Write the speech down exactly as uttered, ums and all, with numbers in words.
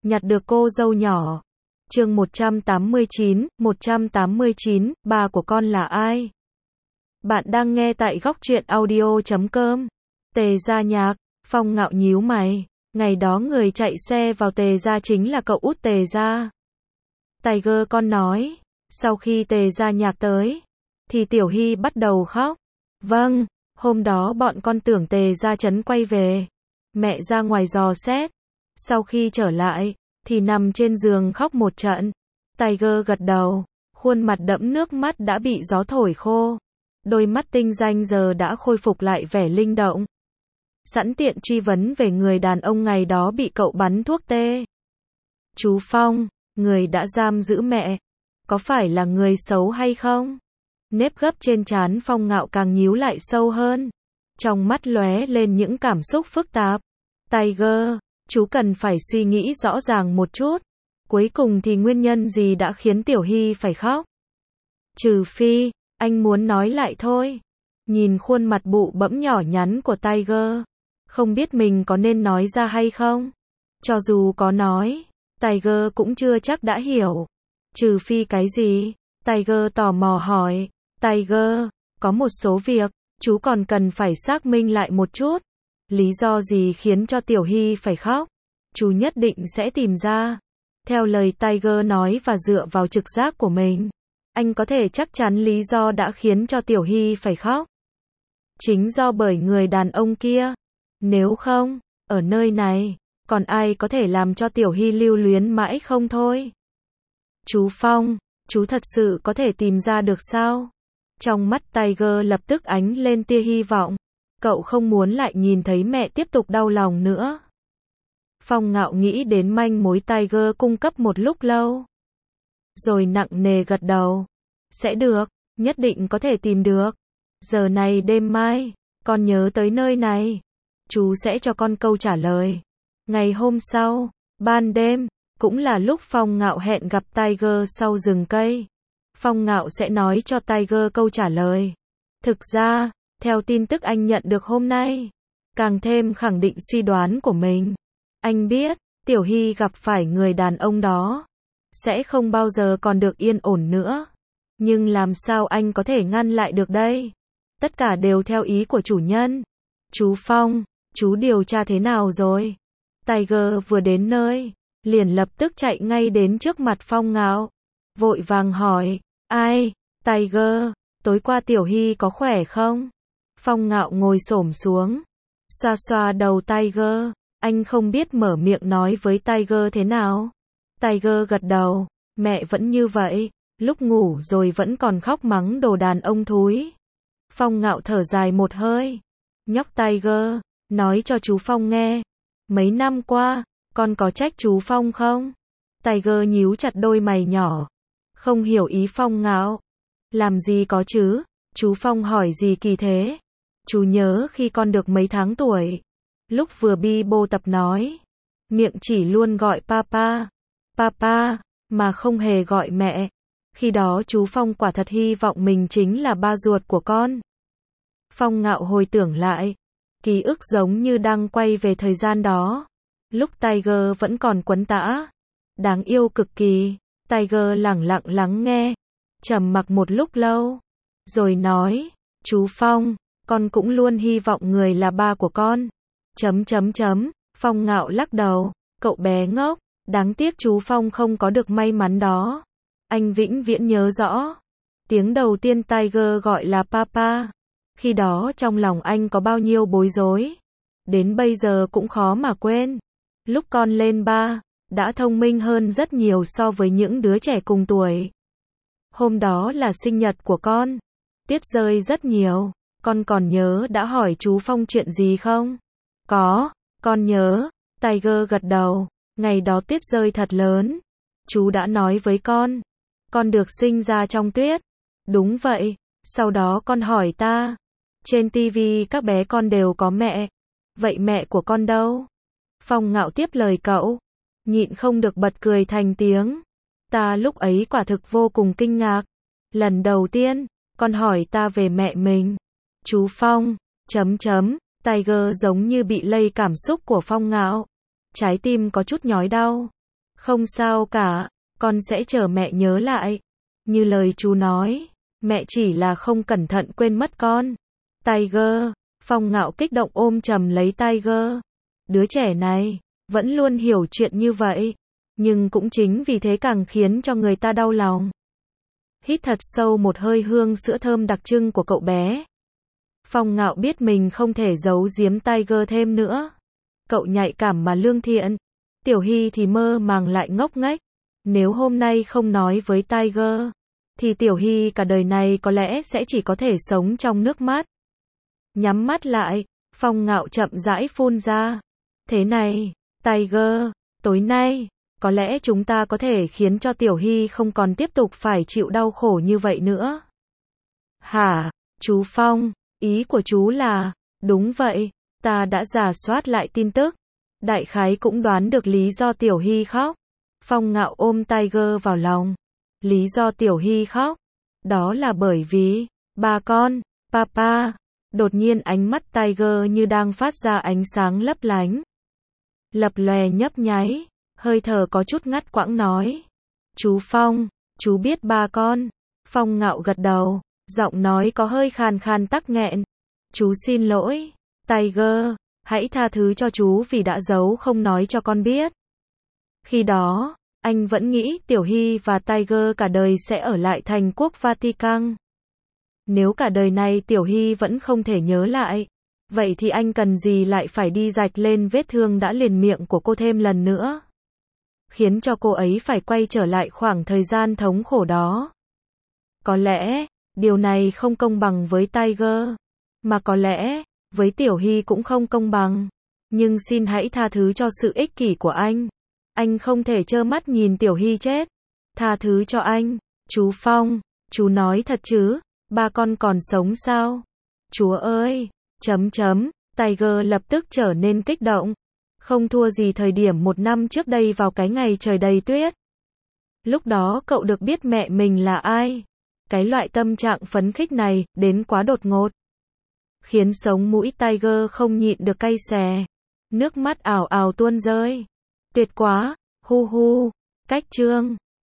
nhặt được cô dâu nhỏ. Chương một trăm tám mươi chín, một trăm tám mươi chín, bà của con là ai? Bạn đang nghe tại góc truyện audio chấm com. Tề Gia Nhạc, Phong Ngạo nhíu mày, ngày đó người chạy xe vào Tề gia chính là cậu út Tề gia. Tiger con nói, sau khi Tề Gia Nhạc tới, thì Tiểu Hy bắt đầu khóc. Vâng, hôm đó bọn con tưởng Tề gia trấn quay về. Mẹ ra ngoài dò xét. Sau khi trở lại, thì nằm trên giường khóc một trận. Tiger gật đầu, khuôn mặt đẫm nước mắt đã bị gió thổi khô. Đôi mắt tinh danh giờ đã khôi phục lại vẻ linh động. Sẵn tiện truy vấn về người đàn ông ngày đó bị cậu bắn thuốc tê. Chú Phong, người đã giam giữ mẹ, có phải là người xấu hay không? Nếp gấp trên trán Phong Ngạo càng nhíu lại sâu hơn. Trong mắt lóe lên những cảm xúc phức tạp. Tiger, chú cần phải suy nghĩ rõ ràng một chút. Cuối cùng thì nguyên nhân gì đã khiến Tiểu Hy phải khóc? Trừ phi, anh muốn nói lại thôi. Nhìn khuôn mặt bụ bẫm nhỏ nhắn của Tiger, không biết mình có nên nói ra hay không? Cho dù có nói, Tiger cũng chưa chắc đã hiểu. Trừ phi cái gì? Tiger tò mò hỏi. Tiger, có một số việc, chú còn cần phải xác minh lại một chút. Lý do gì khiến cho Tiểu Hy phải khóc? Chú nhất định sẽ tìm ra. Theo lời Tiger nói và dựa vào trực giác của mình, anh có thể chắc chắn lý do đã khiến cho Tiểu Hy phải khóc. Chính do bởi người đàn ông kia. Nếu không, ở nơi này, còn ai có thể làm cho Tiểu Hy lưu luyến mãi không thôi? Chú Phong, chú thật sự có thể tìm ra được sao? Trong mắt Tiger lập tức ánh lên tia hy vọng. Cậu không muốn lại nhìn thấy mẹ tiếp tục đau lòng nữa. Phong Ngạo nghĩ đến manh mối Tiger cung cấp một lúc lâu, rồi nặng nề gật đầu. Sẽ được, nhất định có thể tìm được. Giờ này đêm mai, con nhớ tới nơi này. Chú sẽ cho con câu trả lời. Ngày hôm sau, ban đêm, cũng là lúc Phong Ngạo hẹn gặp Tiger sau rừng cây. Phong Ngạo sẽ nói cho Tiger câu trả lời. Thực ra, theo tin tức anh nhận được hôm nay, càng thêm khẳng định suy đoán của mình. Anh biết, Tiểu Hy gặp phải người đàn ông đó, sẽ không bao giờ còn được yên ổn nữa. Nhưng làm sao anh có thể ngăn lại được đây? Tất cả đều theo ý của chủ nhân. Chú Phong, chú điều tra thế nào rồi? Tiger vừa đến nơi, liền lập tức chạy ngay đến trước mặt Phong Ngạo. Vội vàng hỏi, ai? Tiger, tối qua Tiểu Hy có khỏe không? Phong Ngạo ngồi xổm xuống, xoa xoa đầu Tiger. Anh không biết mở miệng nói với Tiger thế nào. Tiger gật đầu, mẹ vẫn như vậy, lúc ngủ rồi vẫn còn khóc mắng đồ đàn ông thúi. Phong Ngạo thở dài một hơi. Nhóc Tiger, nói cho chú Phong nghe. Mấy năm qua, con có trách chú Phong không? Tiger nhíu chặt đôi mày nhỏ, không hiểu ý Phong Ngạo. Làm gì có chứ, chú Phong hỏi gì kỳ thế? Chú nhớ khi con được mấy tháng tuổi, lúc vừa bi bô tập nói, miệng chỉ luôn gọi papa, papa, mà không hề gọi mẹ. Khi đó chú Phong quả thật hy vọng mình chính là ba ruột của con. Phong Ngạo hồi tưởng lại, ký ức giống như đang quay về thời gian đó. Lúc Tiger vẫn còn quấn tã, đáng yêu cực kỳ. Tiger lẳng lặng lắng nghe, trầm mặc một lúc lâu, rồi nói, chú Phong, con cũng luôn hy vọng người là ba của con. Chấm chấm chấm, Phong Ngạo lắc đầu, cậu bé ngốc, đáng tiếc chú Phong không có được may mắn đó. Anh vĩnh viễn nhớ rõ, tiếng đầu tiên Tiger gọi là papa. Khi đó trong lòng anh có bao nhiêu bối rối, đến bây giờ cũng khó mà quên. Lúc con lên ba, đã thông minh hơn rất nhiều so với những đứa trẻ cùng tuổi. Hôm đó là sinh nhật của con, tuyết rơi rất nhiều. Con còn nhớ đã hỏi chú Phong chuyện gì không? Có, con nhớ. Tiger gật đầu. Ngày đó tuyết rơi thật lớn. Chú đã nói với con, con được sinh ra trong tuyết. Đúng vậy. Sau đó con hỏi ta, trên tivi các bé con đều có mẹ. Vậy mẹ của con đâu? Phong Ngạo tiếp lời cậu, nhịn không được bật cười thành tiếng. Ta lúc ấy quả thực vô cùng kinh ngạc. Lần đầu tiên, con hỏi ta về mẹ mình. Chú Phong, chấm chấm, Tiger giống như bị lây cảm xúc của Phong Ngạo. Trái tim có chút nhói đau. Không sao cả, con sẽ chờ mẹ nhớ lại. Như lời chú nói, mẹ chỉ là không cẩn thận quên mất con. Tiger, Phong Ngạo kích động ôm chầm lấy Tiger. Đứa trẻ này, vẫn luôn hiểu chuyện như vậy. Nhưng cũng chính vì thế càng khiến cho người ta đau lòng. Hít thật sâu một hơi hương sữa thơm đặc trưng của cậu bé. Phong Ngạo biết mình không thể giấu giếm Tiger thêm nữa. Cậu nhạy cảm mà lương thiện. Tiểu Hy thì mơ màng lại ngốc nghếch. Nếu hôm nay không nói với Tiger, thì Tiểu Hy cả đời này có lẽ sẽ chỉ có thể sống trong nước mắt. Nhắm mắt lại, Phong Ngạo chậm rãi phun ra. Thế này, Tiger, tối nay, có lẽ chúng ta có thể khiến cho Tiểu Hy không còn tiếp tục phải chịu đau khổ như vậy nữa. Hả, chú Phong, ý của chú là, đúng vậy, ta đã rà soát lại tin tức. Đại khái cũng đoán được lý do Tiểu Hy khóc. Phong Ngạo ôm Tiger vào lòng. Lý do Tiểu Hy khóc, đó là bởi vì, ba con, papa. Đột nhiên ánh mắt Tiger như đang phát ra ánh sáng lấp lánh. Lập lòe nhấp nháy, hơi thở có chút ngắt quãng nói. Chú Phong, chú biết ba con. Phong Ngạo gật đầu, giọng nói có hơi khàn khàn tắc nghẹn. Chú xin lỗi, Tiger, hãy tha thứ cho chú vì đã giấu không nói cho con biết. Khi đó, anh vẫn nghĩ Tiểu Hy và Tiger cả đời sẽ ở lại thành quốc Vatican. Nếu cả đời này Tiểu Hy vẫn không thể nhớ lại, vậy thì anh cần gì lại phải đi rạch lên vết thương đã liền miệng của cô thêm lần nữa. Khiến cho cô ấy phải quay trở lại khoảng thời gian thống khổ đó. Có lẽ, điều này không công bằng với Tiger. Mà có lẽ, với Tiểu Hy cũng không công bằng. Nhưng xin hãy tha thứ cho sự ích kỷ của anh. Anh không thể trơ mắt nhìn Tiểu Hy chết. Tha thứ cho anh. Chú Phong, chú nói thật chứ, ba con còn sống sao? Chúa ơi, chấm chấm, Tiger lập tức trở nên kích động. Không thua gì thời điểm một năm trước đây vào cái ngày trời đầy tuyết. Lúc đó cậu được biết mẹ mình là ai. Cái loại tâm trạng phấn khích này, đến quá đột ngột. Khiến sống mũi Tiger không nhịn được cay xè. Nước mắt ào ào tuôn rơi. Tuyệt quá, hu hu, cách chương.